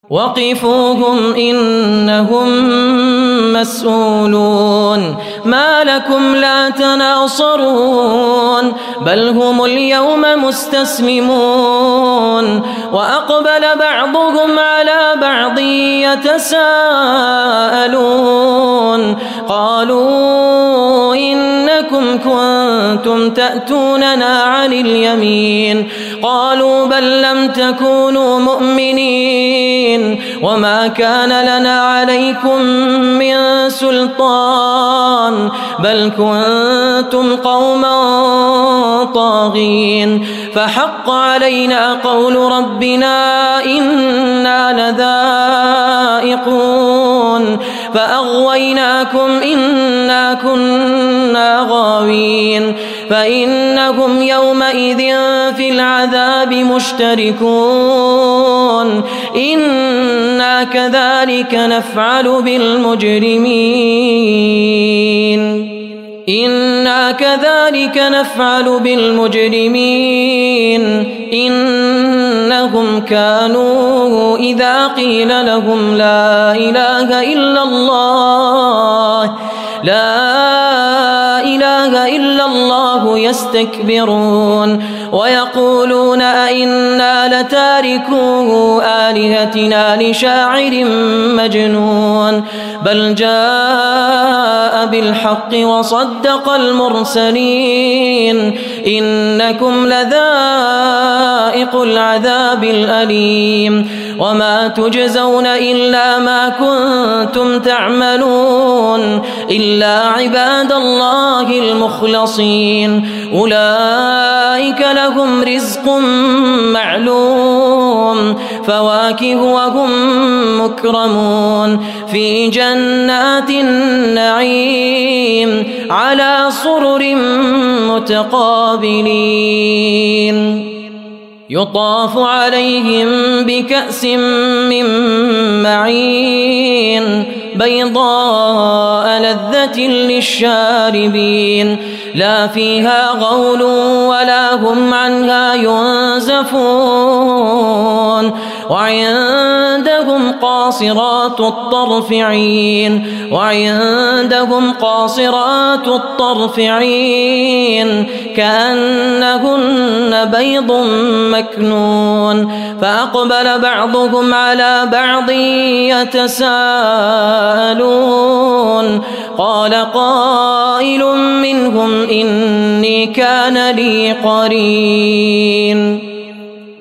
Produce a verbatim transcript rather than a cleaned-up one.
وقفوهم إنهم مسؤولون ما لكم لا تناصرون بل هم اليوم مستسلمون وأقبل بعضهم على بعض يتساءلون قالوا إنكم كنتم تأتوننا عن اليمين قالوا بل لم تكونوا مؤمنين وما كان لنا عليكم من سلطان بل كنتم قوما طاغين فحق علينا قول ربنا إنا لذائقون فأغويناكم إنا كنا غاوين فإنهم يومئذ في العذاب مشتركون إنا كذلك نفعل بالمجرمين إنا كذلك نفعل بالمجرمين إنهم كانوا إذا قيل لهم لا إله إلا الله لا إله إلا الله يستكبرون ويقولون أئنا لتاركو آلهتنا لشاعر مجنون بل جاء بالحق وصدق المرسلين إنكم لذائق العذاب الأليم وما تجزون إلا ما كنتم تعملون إلا عباد الله المخلصين أولئك لهم رزق معلوم فواكه وهم مكرمون في جنات النعيم على سرر متقابلين يطاف عليهم بكأس من معين بيضاء لذة للشاربين لا فيها غول ولا هم عنها ينزفون وعندهم قاصرات الطرف عين وعندهم قاصرات الطرف عين كأنهن بيض مكنون فأقبل بعضهم على بعض يتساءلون قال قائل منهم إني كان لي قرين